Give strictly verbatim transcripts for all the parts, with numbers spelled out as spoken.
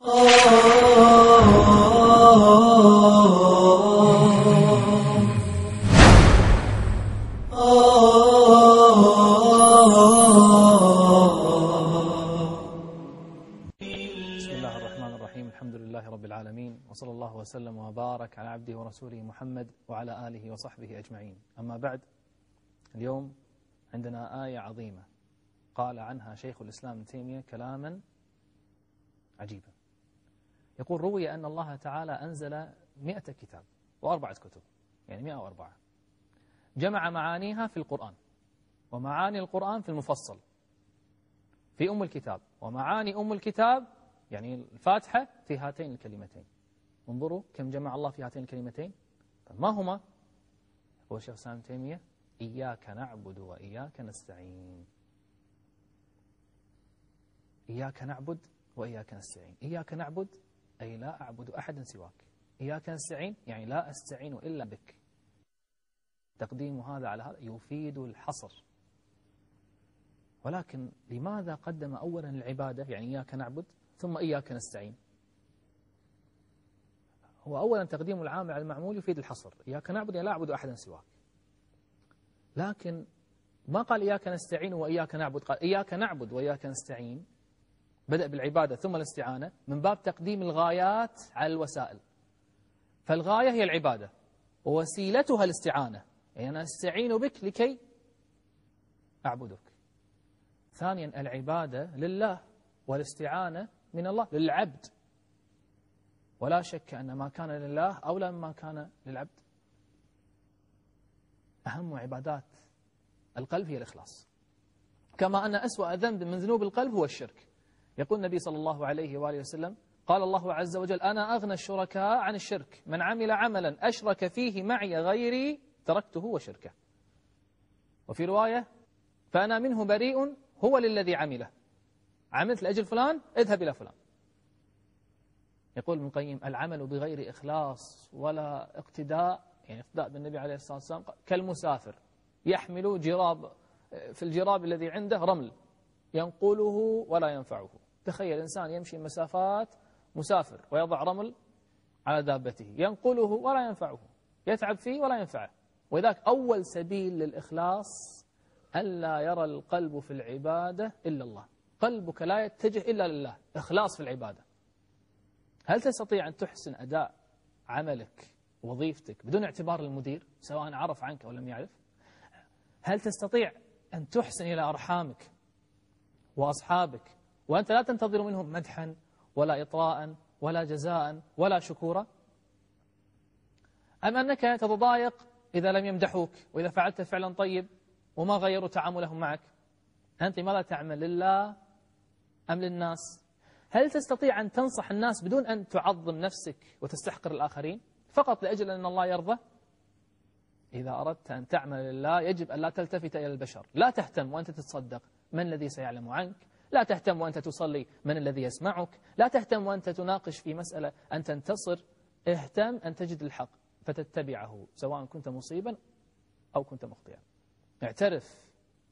وصلى الله وسلم وبارك على عبده ورسوله محمد وعلى آله وصحبه أجمعين. أما بعد، اليوم عندنا آية عظيمة قال عنها شيخ الإسلام ابن تيمية كلاما عجيبا. يقول: روي أن الله تعالى أنزل مئة كتاب وأربعة كتب، يعني مئة وأربعة، جمع معانيها في القرآن، ومعاني القرآن في المفصل في أم الكتاب، ومعاني أم الكتاب يعني الفاتحة في هاتين الكلمتين. انظروا كم جمع الله في هاتين الكلمتين. طيب ما هما؟ هو الشيخ الإسلام ابن تيمية: إياك نعبد وإياك نستعين. إياك نعبد وإياك نستعين. إياك نعبد أي لا أعبد أحدا سواك. إياك نستعين يعني لا أستعين إلا بك. تقديم هذا على هذا يفيد الحصر. ولكن لماذا قدم أولا العبادة، يعني إياك نعبد، ثم إياك نستعين؟ هو أولا تقديم العامل على المعمول يفيد الحصر، إياك نعبد يعني لا أعبد أحدا سواك. لكن ما قال إياك نستعين وإياك نعبد، قال إياك نعبد وإياك نستعين. بدأ بالعبادة ثم الاستعانة من باب تقديم الغايات على الوسائل. فالغاية هي العبادة ووسيلتها الاستعانة، يعني أنا أستعين بك لكي أعبدك. ثانيا العبادة لله والاستعانة من الله للعبد، ولا شك أن ما كان لله أولى مما كان للعبد. أهم عبادات القلب هي الإخلاص، كما أن أسوأ ذنب من ذنوب القلب هو الشرك. يقول النبي صلى الله عليه وآله وسلم: قال الله عز وجل: أنا أغنى الشركاء عن الشرك، من عمل عملا أشرك فيه معي غيري تركته وشركه. وفي رواية: فأنا منه بريء هو للذي عمله، عملت لأجل فلان اذهب إلى فلان. يقول ابن القيم: العمل بغير إخلاص ولا اقتداء، يعني اقتداء بالنبي عليه الصلاة والسلام، كالمسافر يحمل جراب، في الجراب الذي عنده رمل ينقله ولا ينفعه. تخيل إنسان يمشي مسافات مسافر ويضع رمل على دابته ينقله ولا ينفعه، يتعب فيه ولا ينفعه. وذاك أول سبيل للإخلاص ألا يرى القلب في العبادة إلا الله. قلبك لا يتجه إلا لله، إخلاص في العبادة. هل تستطيع أن تحسن أداء عملك وظيفتك بدون اعتبار المدير سواء عرف عنك أو لم يعرف؟ هل تستطيع أن تحسن إلى أرحامك وأصحابك وأنت لا تنتظر منهم مدحا ولا إطراء ولا جزاء ولا شكورا؟ أم أنك تتضايق إذا لم يمدحوك وإذا فعلت فعلا طيب وما غيروا تعاملهم معك؟ أنت ماذا تعمل، لله أم للناس؟ هل تستطيع أن تنصح الناس بدون أن تعظم نفسك وتستحقر الآخرين فقط لأجل أن الله يرضى؟ إذا أردت أن تعمل لله يجب أن لا تلتفت إلى البشر. لا تهتم وأنت تتصدق من الذي سيعلم عنك، لا تهتم وأنت تصلي من الذي يسمعك، لا تهتم وأنت تناقش في مسألة أن تنتصر. اهتم أن تجد الحق فتتبعه سواء كنت مصيبا أو كنت مخطئا. اعترف،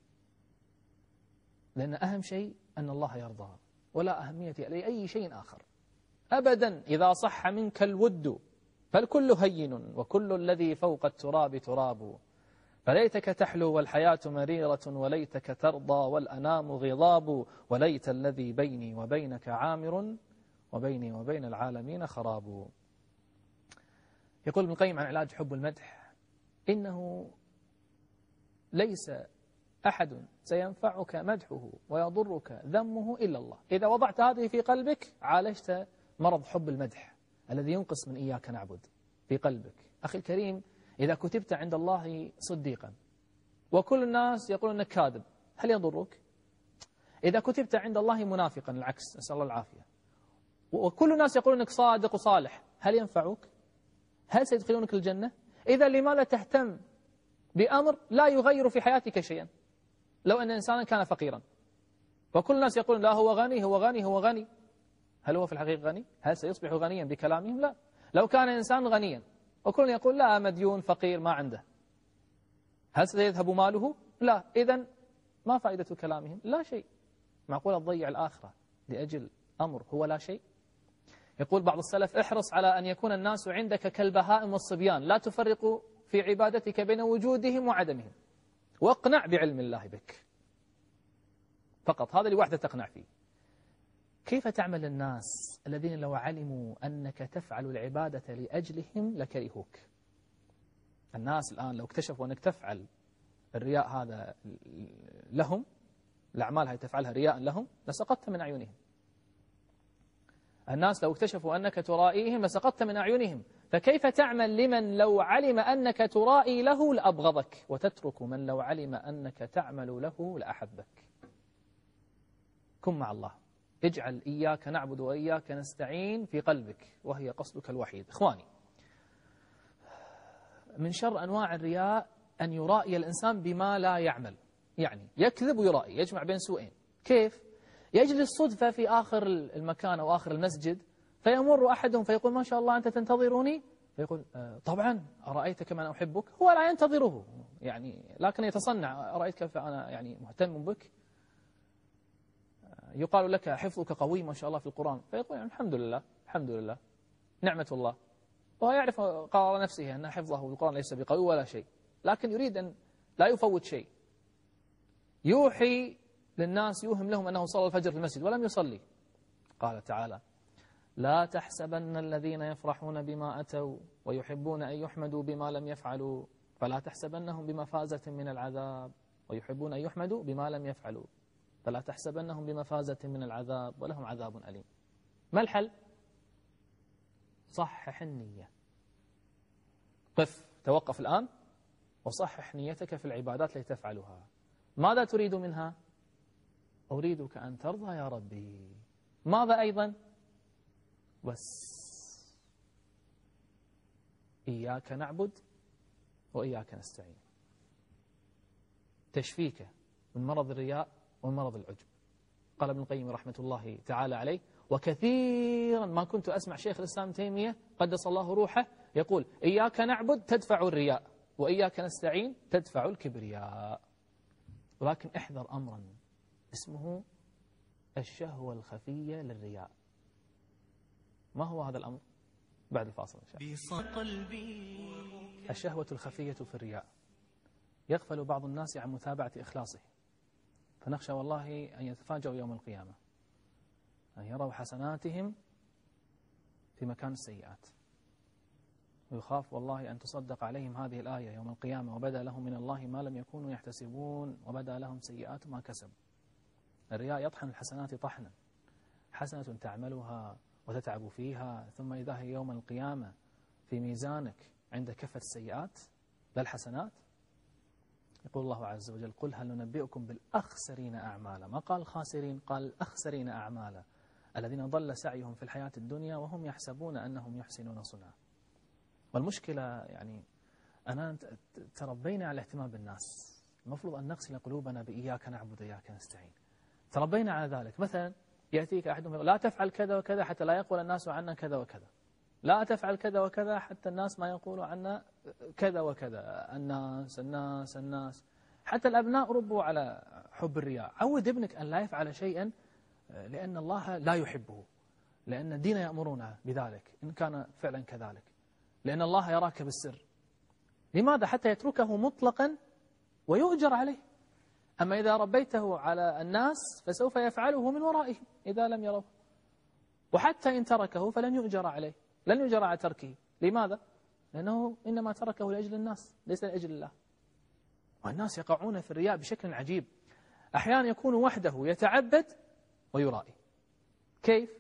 لأن أهم شيء أن الله يرضى ولا أهمية لأي شيء آخر أبدا. إذا صح منك الود فالكل هين وكل الذي فوق التراب تراب، فليتك تحلو والحياة مريرة وليتك ترضى والأنام غضاب، وليت الذي بيني وبينك عامر وبيني وبين العالمين خراب. يقول ابن القيم عن علاج حب المدح: إنه ليس أحد سينفعك مدحه ويضرك ذمه إلا الله. إذا وضعت هذه في قلبك عالجت مرض حب المدح الذي ينقص من إياك نعبد في قلبك. أخي الكريم، إذا كتبت عند الله صديقا وكل الناس يقولون أنك كاذب، هل يضرك؟ إذا كتبت عند الله منافقا، العكس، نسأل الله العافية، وكل الناس يقولون أنك صادق وصالح، هل ينفعك؟ هل سيدخلونك الجنة؟ إذا لماذا تهتم بأمر لا يغير في حياتك شيئا؟ لو أن إنسانا كان فقيرا وكل الناس يقولون لا هو غني هو غني هو غني، هل هو في الحقيقة غني؟ هل سيصبح غنيا بكلامهم؟ لا. لو كان إنسان غنيا وكل يقول لا مديون فقير ما عنده، هل سيذهب ماله؟ لا. إذن ما فائدة كلامهم؟ لا شيء. معقول تضيع الآخرة لأجل أمر هو لا شيء؟ يقول بعض السلف: احرص على أن يكون الناس عندك كالبهائم والصبيان، لا تفرق في عبادتك بين وجودهم وعدمهم، واقنع بعلم الله بك فقط، هذا لوحده تقنع فيه. كيف تعمل الناس الذين لو علموا أنك تفعل العبادة لأجلهم لكرهوك؟ الناس الآن لو اكتشفوا أنك تفعل الرياء هذا لهم، الأعمال هذه تفعلها رياء لهم، لسقطت من أعينهم. الناس لو اكتشفوا أنك ترائيهم لسقطت من أعينهم، فكيف تعمل لمن لو علم أنك ترائي له لأبغضك، وتترك من لو علم أنك تعمل له لأحبك؟ كن مع الله، اجعل إياك نعبد وإياك نستعين في قلبك، وهي قصدك الوحيد. إخواني، من شر أنواع الرياء أن يرائي الإنسان بما لا يعمل، يعني يكذب ويرائي، يجمع بين سوءين. كيف؟ يجلس صدفة في آخر المكان أو آخر المسجد، فيمر أحدهم فيقول: ما شاء الله أنت تنتظرني؟ فيقول: آه طبعا، أرأيتك من أحبك؟ هو لا ينتظره يعني، لكن يتصنع: أرأيت كيف أنا يعني مهتم بك؟ يقال لك: حفظك قوي ما شاء الله في القرآن، فيقول: يعني الحمد لله الحمد لله نعمة الله، وهو يعرف قرار نفسه أن حفظه بالقرآن ليس بقوي ولا شيء، لكن يريد أن لا يفوت شيء. يوحي للناس، يوهم لهم أنه صلى الفجر في المسجد ولم يصلي. قال تعالى: لا تحسبن الذين يفرحون بما أتوا ويحبون أن يحمدوا بما لم يفعلوا فلا تحسبنهم بمفازة من العذاب، ويحبون أن يحمدوا بما لم يفعلوا فلا تحسبنهم بمفازة من العذاب ولهم عذاب أليم. ما الحل؟ صحح النية. قف، توقف الآن وصحح نيتك في العبادات التي تفعلها. ماذا تريد منها؟ أريدك أن ترضى يا ربي. ماذا أيضا؟ بس إياك نعبد وإياك نستعين. تشفيك من مرض الرياء ومرض العجب. قال ابن القيم رحمة الله تعالى عليه: وكثيرا ما كنت أسمع شيخ الإسلام تيمية قدس الله روحه يقول: إياك نعبد تدفع الرياء، وإياك نستعين تدفع الكبرياء. ولكن احذر أمرا اسمه الشهوة الخفية للرياء. ما هو هذا الأمر؟ بعد الفاصل إن شاء الله. الشهوة الخفية في الرياء يغفل بعض الناس عن متابعة إخلاصه، فنخشى والله أن يتفاجئوا يوم القيامة، أن يروا حسناتهم في مكان السيئات، ويخاف والله أن تصدق عليهم هذه الآية يوم القيامة: وبدأ لهم من الله ما لم يكونوا يحتسبون وبدأ لهم سيئات ما كسبوا. الرياء يطحن الحسنات طحنا، حسنة تعملها وتتعب فيها، ثم إذا هي يوم القيامة في ميزانك عند كفة السيئات لا الحسنات. يقول الله عز وجل: قل هل ننبئكم بالأخسرين أعمالا. ما قال الخاسرين، قال الأخسرين أعمالا، الذين ضل سعيهم في الحياة الدنيا وهم يحسبون أنهم يحسنون صنعا. والمشكلة يعني أنا تربينا على الاهتمام بالناس، المفروض أن نغسل قلوبنا بإياك نعبد وإياك نستعين. تربينا على ذلك. مثلا يأتيك أحدهم يقول: لا تفعل كذا وكذا حتى لا يقول الناس عنا كذا وكذا، لا تفعل كذا وكذا حتى الناس ما يقولوا عنا كذا وكذا. الناس الناس الناس حتى الأبناء ربوا على حب الرياء. عود ابنك أن لا يفعل شيئا لأن الله لا يحبه، لأن الدين يأمرنا بذلك إن كان فعلا كذلك، لأن الله يراك بالسر. لماذا؟ حتى يتركه مطلقا ويؤجر عليه. أما إذا ربيته على الناس فسوف يفعله من ورائهم إذا لم يروه، وحتى إن تركه فلن يؤجر عليه، لن يؤجر على تركه. لماذا؟ لأنه إنما تركه لأجل الناس ليس لأجل الله. والناس يقعون في الرياء بشكل عجيب. أحيانا يكون وحده يتعبد ويرائي. كيف؟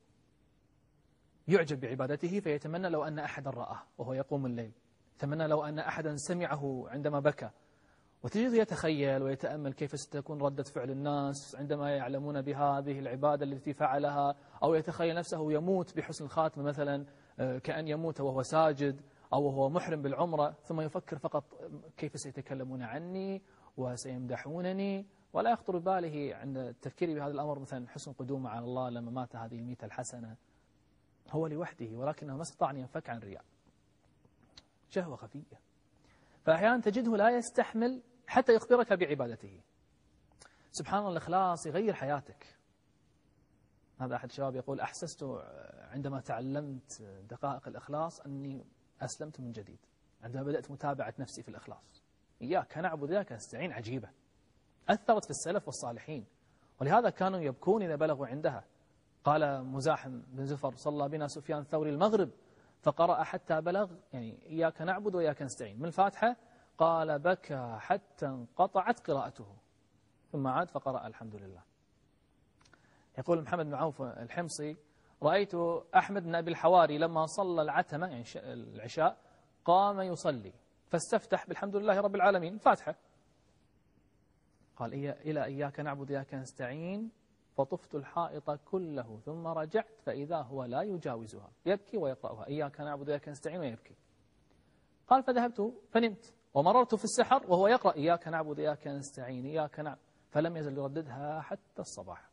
يعجب بعبادته فيتمنى لو أن أحدا رآه وهو يقوم الليل، يتمنى لو أن أحدا سمعه عندما بكى، وتجد يتخيل ويتأمل كيف ستكون ردة فعل الناس عندما يعلمون بهذه العبادة التي فعلها، أو يتخيل نفسه يموت بحسن الخاتمة مثلا، كأن يموت وهو ساجد أو وهو محرم بالعمرة، ثم يفكر فقط كيف سيتكلمون عني وسيمدحونني، ولا يخطر بباله عند التفكير بهذا الأمر مثلا حسن قدومه على الله لما مات هذه الميتة الحسنة. هو لوحده ولكنه ما استطاع أن ينفك عن الرياء. شهوة خفية. فأحيانا تجده لا يستحمل حتى يخبرك بعبادته. سبحان الله، الإخلاص يغير حياتك. هذا أحد الشباب يقول: أحسست عندما تعلمت دقائق الإخلاص أني أسلمت من جديد، عندما بدأت متابعة نفسي في الإخلاص. إياك نعبد وإياك نستعين عجيبة، أثرت في السلف والصالحين، ولهذا كانوا يبكون إذا بلغوا عندها. قال مزاحم بن زفر: صلى بنا سفيان الثوري المغرب فقرأ حتى بلغ يعني إياك نعبد وإياك نستعين من الفاتحة، قال بكى حتى انقطعت قراءته، ثم عاد فقرأ الحمد لله. يقول محمد بن عوف الحمصي: رأيت أحمد بن أبي الحواري لما صلى العتمة يعني العشاء قام يصلي فاستفتح بالحمد لله رب العالمين فاتحة، قال: إلى إياك نعبد وإياك نستعين فطفت الحائط كله ثم رجعت فإذا هو لا يجاوزها، يبكي ويقرأها، إياك نعبد وإياك نستعين ويبكي. قال: فذهبت فنمت ومررت في السحر وهو يقرأ إياك نعبد وإياك نستعين إياك نعبد، فلم يزل يرددها حتى الصباح.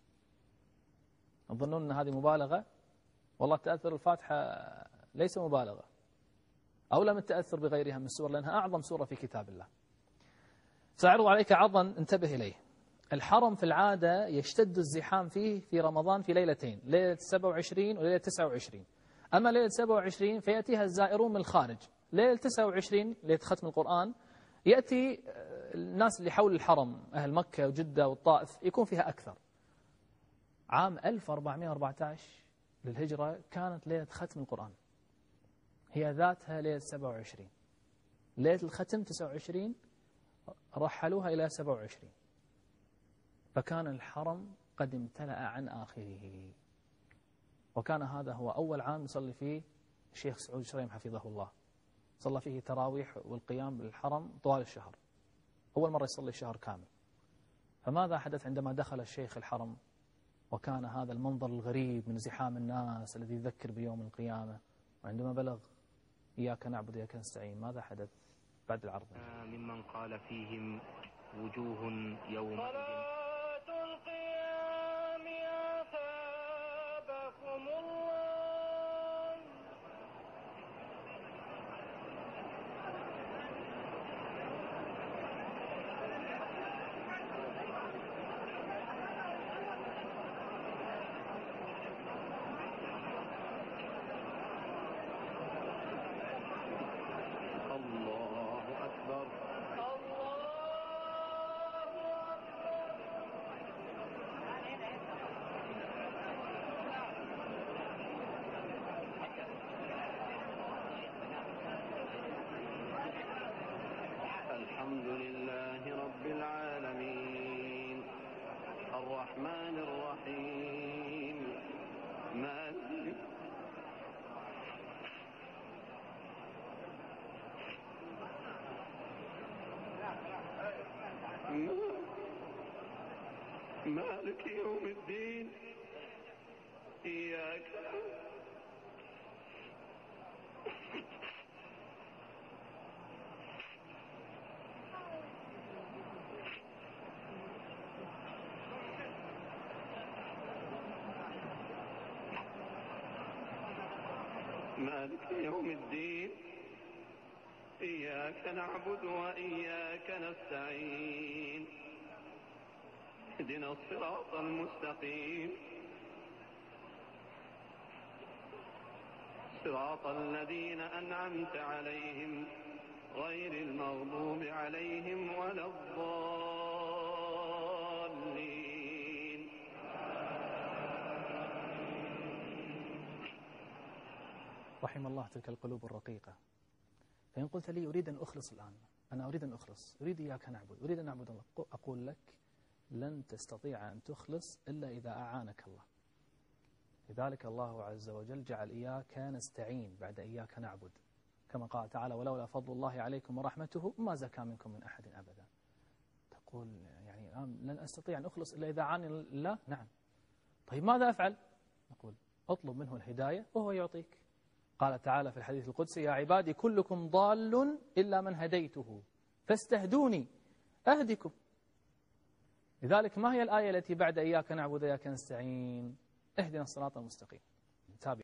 تظنون أن هذه مبالغة؟ والله تأثر الفاتحة ليس مبالغة، أولى من التأثر بغيرها من السور، لأنها أعظم سورة في كتاب الله. سأعرض عليك عرضا انتبه إليه. الحرم في العادة يشتد الزحام فيه في رمضان في ليلتين، ليلة سبعة وعشرين وليلة تسعة وعشرين. أما ليلة سبعة وعشرين فيأتيها الزائرون من الخارج، ليلة تسعة وعشرين ليلة ختم القرآن يأتي الناس اللي حول الحرم، أهل مكة وجدة والطائف، يكون فيها أكثر. عام ألف وأربعمائة وأربعة عشر للهجرة كانت ليلة ختم القرآن، هي ذاتها ليلة سبعة وعشرين. ليلة الختم تسعة وعشرين رحلوها إلى سبعة وعشرين، فكان الحرم قد امتلأ عن آخره. وكان هذا هو أول عام يصلي فيه الشيخ سعود شريم حفظه الله، صلى فيه تراويح والقيام بالحرم طوال الشهر، أول مرة يصلي الشهر كامل. فماذا حدث عندما دخل الشيخ الحرم وكان هذا المنظر الغريب من زحام الناس الذي يذكر بيوم القيامة، وعندما بلغ إياك نعبد وإياك نستعين ماذا حدث؟ بعد العرض. ممن قال فيهم وجوه يومئذ القيام أثابكم الله. الله أكبر. الحمد لله رب العالمين الرحمن الرحيم مالك مالك يوم الدين إياك مالك يوم الدين إياك نعبد وإياك نستعين اهدنا الصراط المستقيم صراط الذين أنعمت عليهم غير المغضوب عليهم ولا الضالين. رحم الله تلك القلوب الرقيقة. فإن قلت لي أريد أن أخلص الآن، أنا أريد أن أخلص، أريد إياك نعبد، أريد أن نعبد الله، أقول لك لن تستطيع أن تخلص إلا إذا أعانك الله. لذلك الله عز وجل جعل إياك نستعين بعد إياك نعبد، كما قال تعالى: ولولا فضل الله عليكم ورحمته ما زكى منكم من أحد أبدا. تقول يعني لن أستطيع أن أخلص إلا إذا أعاني الله. نعم، طيب ماذا أفعل؟ نقول اطلب منه الهداية وهو يعطيك. قال تعالى في الحديث القدسي: يا عبادي كلكم ضال إلا من هديته فاستهدوني أهدكم. لذلك ما هي الآية التي بعد إياك نعبد وإياك نستعين؟ اهدنا الصراط المستقيم.